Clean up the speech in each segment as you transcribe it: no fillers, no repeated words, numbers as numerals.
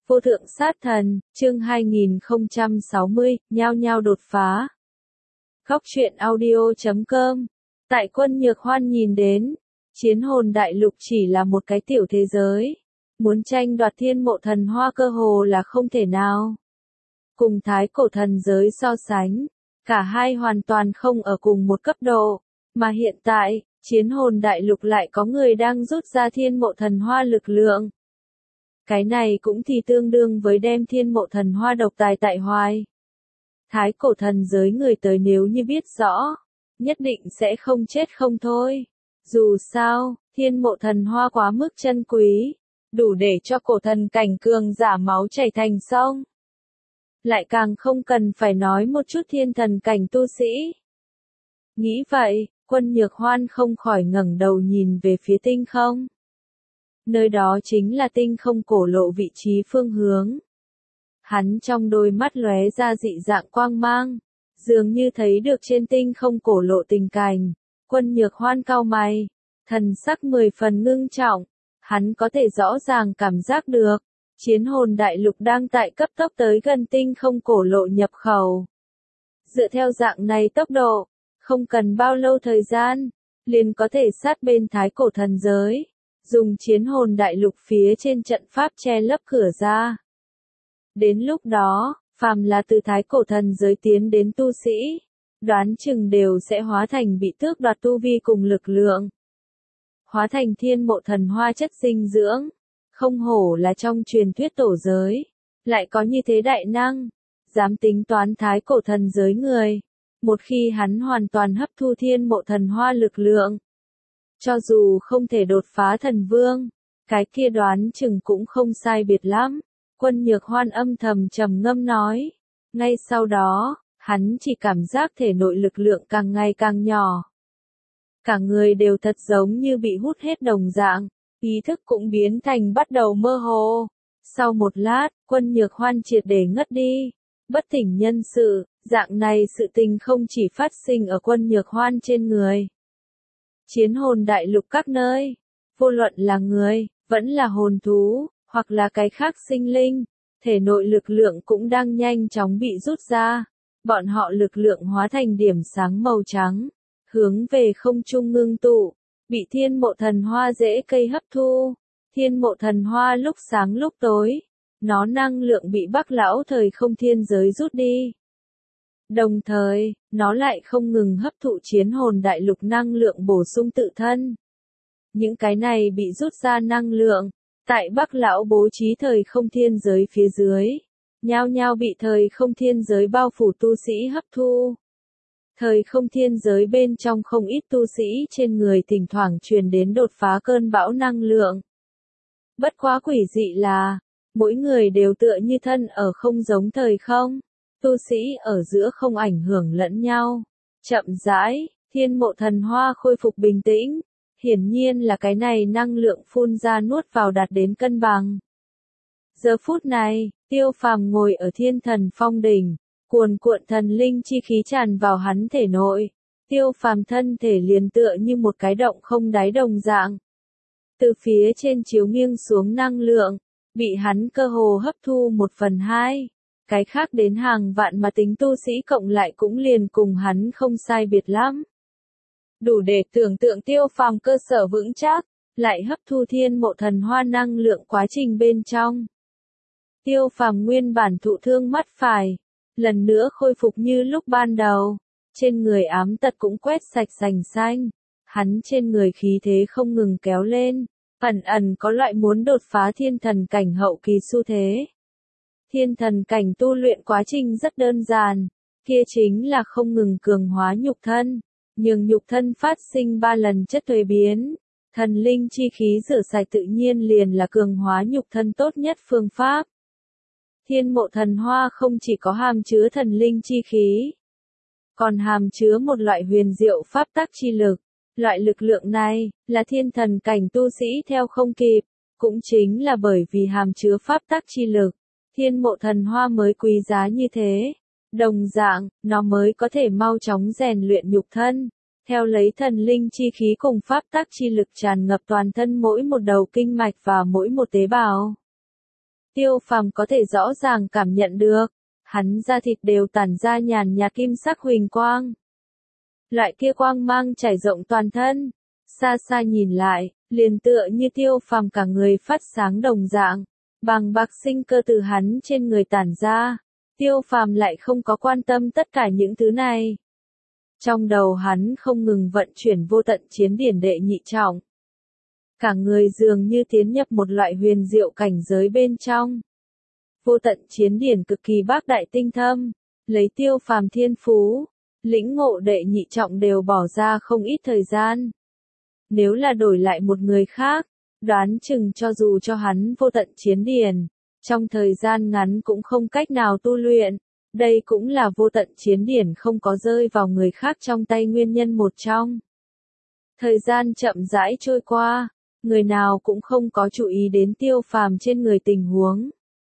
Vô thượng sát thần, chương 2060, nhao nhao đột phá. Góc truyện audio.com. Tại Quân Nhược Hoan nhìn đến, chiến hồn đại lục chỉ là một cái tiểu thế giới. Muốn tranh đoạt thiên mộ thần hoa cơ hồ là không thể nào. Cùng thái cổ thần giới so sánh, cả hai hoàn toàn không ở cùng một cấp độ. Mà hiện tại, chiến hồn đại lục lại có người đang rút ra thiên mộ thần hoa lực lượng. Cái này cũng thì tương đương với đem thiên mộ thần hoa độc tài tại hoài. Thái cổ thần giới người tới nếu như biết rõ, nhất định sẽ không chết không thôi. Dù sao, thiên mộ thần hoa quá mức chân quý, đủ để cho cổ thần cảnh cường giả máu chảy thành sông. Lại càng không cần phải nói một chút thiên thần cảnh tu sĩ. Nghĩ vậy, Quân Nhược Hoan không khỏi ngẩng đầu nhìn về phía tinh không. Nơi đó chính là tinh không cổ lộ vị trí phương hướng. Hắn trong đôi mắt lóe ra dị dạng quang mang, dường như thấy được trên tinh không cổ lộ tình cảnh. Quân Nhược Hoan cau mày, thần sắc 10 phần ngưng trọng, hắn có thể rõ ràng cảm giác được, chiến hồn đại lục đang tại cấp tốc tới gần tinh không cổ lộ nhập khẩu. Dựa theo dạng này tốc độ, không cần bao lâu thời gian, liền có thể sát bên thái cổ thần giới. Dùng chiến hồn đại lục phía trên trận pháp che lấp cửa ra. Đến lúc đó, phàm là từ thái cổ thần giới tiến đến tu sĩ, đoán chừng đều sẽ hóa thành bị tước đoạt tu vi cùng lực lượng. Hóa thành thiên mộ thần hoa chất dinh dưỡng, không hổ là trong truyền thuyết tổ giới, lại có như thế đại năng, dám tính toán thái cổ thần giới người. Một khi hắn hoàn toàn hấp thu thiên mộ thần hoa lực lượng, cho dù không thể đột phá thần vương, cái kia đoán chừng cũng không sai biệt lắm. Quân Nhược Hoan âm thầm trầm ngâm nói. Ngay sau đó, hắn chỉ cảm giác thể nội lực lượng càng ngày càng nhỏ. Cả người đều thật giống như bị hút hết đồng dạng, ý thức cũng biến thành bắt đầu mơ hồ. Sau một lát, Quân Nhược Hoan triệt để ngất đi. Bất tỉnh nhân sự, dạng này sự tình không chỉ phát sinh ở Quân Nhược Hoan trên người. Chiến hồn đại lục các nơi, vô luận là người, vẫn là hồn thú, hoặc là cái khác sinh linh, thể nội lực lượng cũng đang nhanh chóng bị rút ra. Bọn họ lực lượng hóa thành điểm sáng màu trắng, hướng về không trung ngưng tụ, bị thiên mộ thần hoa rễ cây hấp thu. Thiên mộ thần hoa lúc sáng lúc tối, nó năng lượng bị Bắc lão thời không thiên giới rút đi. Đồng thời, nó lại không ngừng hấp thụ chiến hồn đại lục năng lượng bổ sung tự thân. Những cái này bị rút ra năng lượng, tại Bắc lão bố trí thời không thiên giới phía dưới, nhao nhao bị thời không thiên giới bao phủ tu sĩ hấp thu. Thời không thiên giới bên trong không ít tu sĩ trên người thỉnh thoảng truyền đến đột phá cơn bão năng lượng. Bất quá quỷ dị là, mỗi người đều tựa như thân ở không giống thời không. Tu sĩ ở giữa không ảnh hưởng lẫn nhau. Chậm rãi, thiên mộ thần hoa khôi phục bình tĩnh. Hiển nhiên là cái này năng lượng phun ra nuốt vào đạt đến cân bằng. Giờ phút này, Tiêu Phàm ngồi ở thiên thần phong đỉnh, cuồn cuộn thần linh chi khí tràn vào hắn thể nội. Tiêu Phàm thân thể liền tựa như một cái động không đáy đồng dạng. Từ phía trên chiếu nghiêng xuống năng lượng, bị hắn cơ hồ hấp thu 1/2. Cái khác đến hàng vạn mà tính tu sĩ cộng lại cũng liền cùng hắn không sai biệt lắm. Đủ để tưởng tượng Tiêu Phàm cơ sở vững chắc, lại hấp thu thiên mộ thần hoa năng lượng quá trình bên trong. Tiêu Phàm nguyên bản thụ thương mắt phải, lần nữa khôi phục như lúc ban đầu, trên người ám tật cũng quét sạch sành xanh, hắn trên người khí thế không ngừng kéo lên, ẩn ẩn có loại muốn đột phá thiên thần cảnh hậu kỳ xu thế. Thiên thần cảnh tu luyện quá trình rất đơn giản, kia chính là không ngừng cường hóa nhục thân, nhường nhục thân phát sinh 3 lần chất thuế biến. Thần linh chi khí rửa sạch tự nhiên liền là cường hóa nhục thân tốt nhất phương pháp. Thiên mộ thần hoa không chỉ có hàm chứa thần linh chi khí, còn hàm chứa một loại huyền diệu pháp tắc chi lực. Loại lực lượng này, là thiên thần cảnh tu sĩ theo không kịp, cũng chính là bởi vì hàm chứa pháp tắc chi lực. Thiên mộ thần hoa mới quý giá như thế. Đồng dạng, nó mới có thể mau chóng rèn luyện nhục thân. Theo lấy thần linh chi khí cùng pháp tắc chi lực tràn ngập toàn thân mỗi một đầu kinh mạch và mỗi một tế bào. Tiêu Phàm có thể rõ ràng cảm nhận được, hắn da thịt đều tản ra nhàn nhạt kim sắc huỳnh quang. Loại kia quang mang trải rộng toàn thân, xa xa nhìn lại, liền tựa như Tiêu Phàm cả người phát sáng đồng dạng, bàng bạc sinh cơ từ hắn trên người tản ra. Tiêu Phàm lại không có quan tâm tất cả những thứ này. Trong đầu hắn không ngừng vận chuyển vô tận chiến điển đệ nhị trọng. Cả người dường như tiến nhập một loại huyền diệu cảnh giới bên trong. Vô tận chiến điển cực kỳ bác đại tinh thâm, lấy Tiêu Phàm thiên phú, lĩnh ngộ đệ nhị trọng đều bỏ ra không ít thời gian. Nếu là đổi lại một người khác, đoán chừng cho dù cho hắn vô tận chiến điển, trong thời gian ngắn cũng không cách nào tu luyện. Đây cũng là vô tận chiến điển không có rơi vào người khác trong tay nguyên nhân một trong. Thời gian chậm rãi trôi qua, người nào cũng không có chú ý đến Tiêu Phàm trên người tình huống.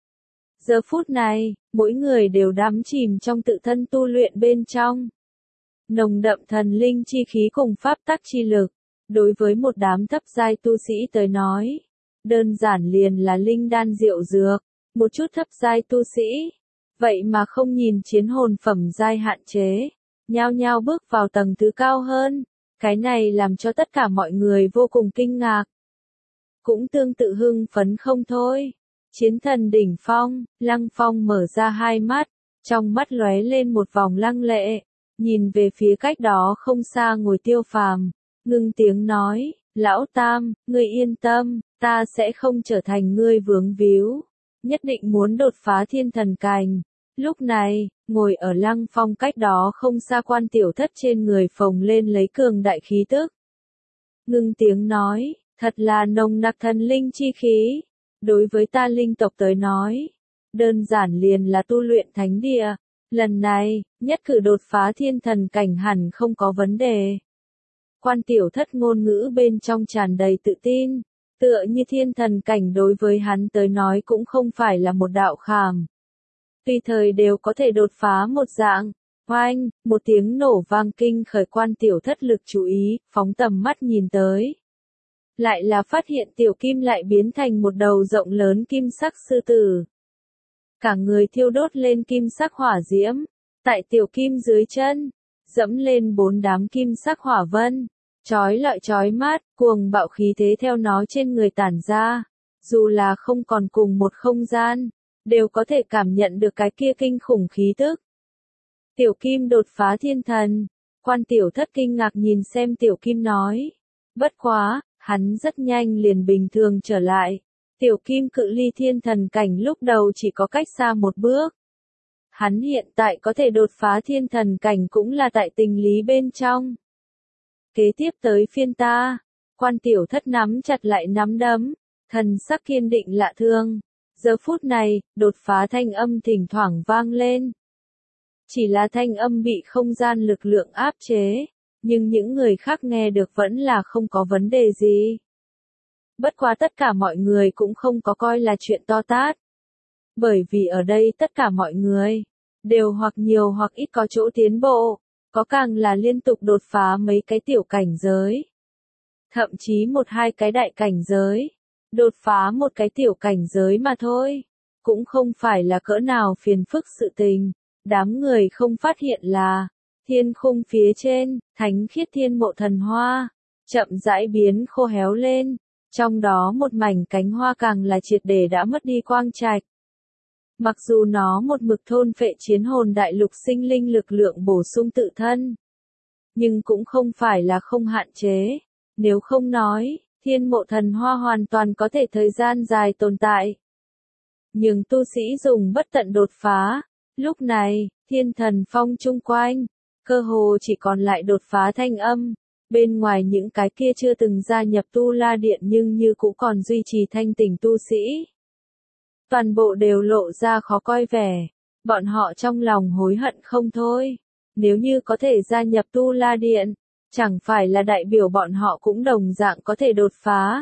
Giờ phút này, mỗi người đều đắm chìm trong tự thân tu luyện bên trong. Nồng đậm thần linh chi khí cùng pháp tắc chi lực, đối với một đám thấp giai tu sĩ tới nói, đơn giản liền là linh đan diệu dược, một chút thấp giai tu sĩ, vậy mà không nhìn chiến hồn phẩm giai hạn chế, nhao nhao bước vào tầng thứ cao hơn, cái này làm cho tất cả mọi người vô cùng kinh ngạc. Cũng tương tự hưng phấn không thôi. Chiến thần đỉnh phong, Lăng Phong mở ra hai mắt, trong mắt lóe lên một vòng lăng lệ, nhìn về phía cách đó không xa ngồi Tiêu Phàm, ngưng tiếng nói, lão Tam, ngươi yên tâm, ta sẽ không trở thành ngươi vướng víu, nhất định muốn đột phá thiên thần cảnh. Lúc này, ngồi ở Lăng Phong cách đó không xa Quan Tiểu Thất trên người phồng lên lấy cường đại khí tức. Ngưng tiếng nói, thật là nồng nặc thần linh chi khí. Đối với ta linh tộc tới nói, đơn giản liền là tu luyện thánh địa, lần này, nhất cử đột phá thiên thần cảnh hẳn không có vấn đề. Quan Tiểu Thất ngôn ngữ bên trong tràn đầy tự tin, tựa như thiên thần cảnh đối với hắn tới nói cũng không phải là một đạo khảm. Tùy thời đều có thể đột phá một dạng. Oanh, một tiếng nổ vang kinh khởi Quan Tiểu Thất lực chú ý, phóng tầm mắt nhìn tới. Lại là phát hiện Tiểu Kim lại biến thành một đầu rộng lớn kim sắc sư tử. Cả người thiêu đốt lên kim sắc hỏa diễm, tại Tiểu Kim dưới chân, dẫm lên 4 đám kim sắc hỏa vân, chói lọi chói mát, cuồng bạo khí thế theo nó trên người tản ra, dù là không còn cùng một không gian, đều có thể cảm nhận được cái kia kinh khủng khí tức. Tiểu Kim đột phá thiên thần, Quan Tiểu Thất kinh ngạc nhìn xem Tiểu Kim nói, bất quá, hắn rất nhanh liền bình thường trở lại. Tiểu Kim cự ly thiên thần cảnh lúc đầu chỉ có cách xa một bước. Hắn hiện tại có thể đột phá thiên thần cảnh cũng là tại tình lý bên trong. Kế tiếp tới phiên ta, Quan Tiểu Thất nắm chặt lại nắm đấm, thần sắc kiên định lạ thường. Giờ phút này, đột phá thanh âm thỉnh thoảng vang lên. Chỉ là thanh âm bị không gian lực lượng áp chế, nhưng những người khác nghe được vẫn là không có vấn đề gì. Bất quá tất cả mọi người cũng không có coi là chuyện to tát. Bởi vì ở đây tất cả mọi người, đều hoặc nhiều hoặc ít có chỗ tiến bộ, có càng là liên tục đột phá mấy cái tiểu cảnh giới. Thậm chí một hai cái đại cảnh giới, đột phá một cái tiểu cảnh giới mà thôi, cũng không phải là cỡ nào phiền phức sự tình. Đám người không phát hiện là, thiên khung phía trên, thánh khiết thiên mộ thần hoa, chậm rãi biến khô héo lên, trong đó một mảnh cánh hoa càng là triệt để đã mất đi quang trạch. Mặc dù nó một mực thôn phệ chiến hồn đại lục sinh linh lực lượng bổ sung tự thân, nhưng cũng không phải là không hạn chế, nếu không nói, thiên mộ thần hoa hoàn toàn có thể thời gian dài tồn tại. Nhưng tu sĩ dùng bất tận đột phá, lúc này, thiên thần phong chung quanh, cơ hồ chỉ còn lại đột phá thanh âm, bên ngoài những cái kia chưa từng gia nhập tu la điện nhưng như cũng còn duy trì thanh tỉnh tu sĩ. Toàn bộ đều lộ ra khó coi vẻ, bọn họ trong lòng hối hận không thôi, nếu như có thể gia nhập tu la điện, chẳng phải là đại biểu bọn họ cũng đồng dạng có thể đột phá.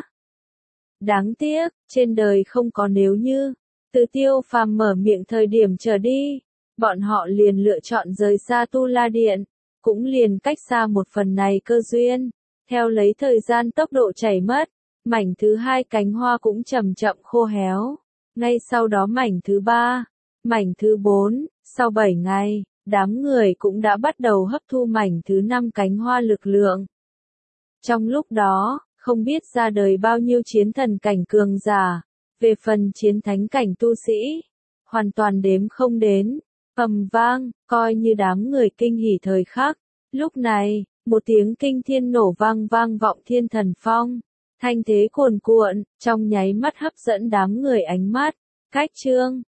Đáng tiếc, trên đời không có nếu như, từ Tiêu Phàm mở miệng thời điểm trở đi, bọn họ liền lựa chọn rời xa tu la điện, cũng liền cách xa một phần này cơ duyên, theo lấy thời gian tốc độ chảy mất, mảnh thứ hai cánh hoa cũng chậm chậm khô héo, Ngay sau đó mảnh thứ 3, mảnh thứ 4, sau 7 ngày, đám người cũng đã bắt đầu hấp thu mảnh thứ 5 cánh hoa lực lượng. Trong lúc đó, không biết ra đời bao nhiêu chiến thần cảnh cường giả, về phần chiến thánh cảnh tu sĩ, hoàn toàn đếm không đến. Ầm vang, coi như đám người kinh hỉ thời khắc. Lúc này, một tiếng kinh thiên nổ vang vang vọng thiên thần phong. Thanh thế cuồn cuộn, trong nháy mắt hấp dẫn đám người ánh mắt. Cách chương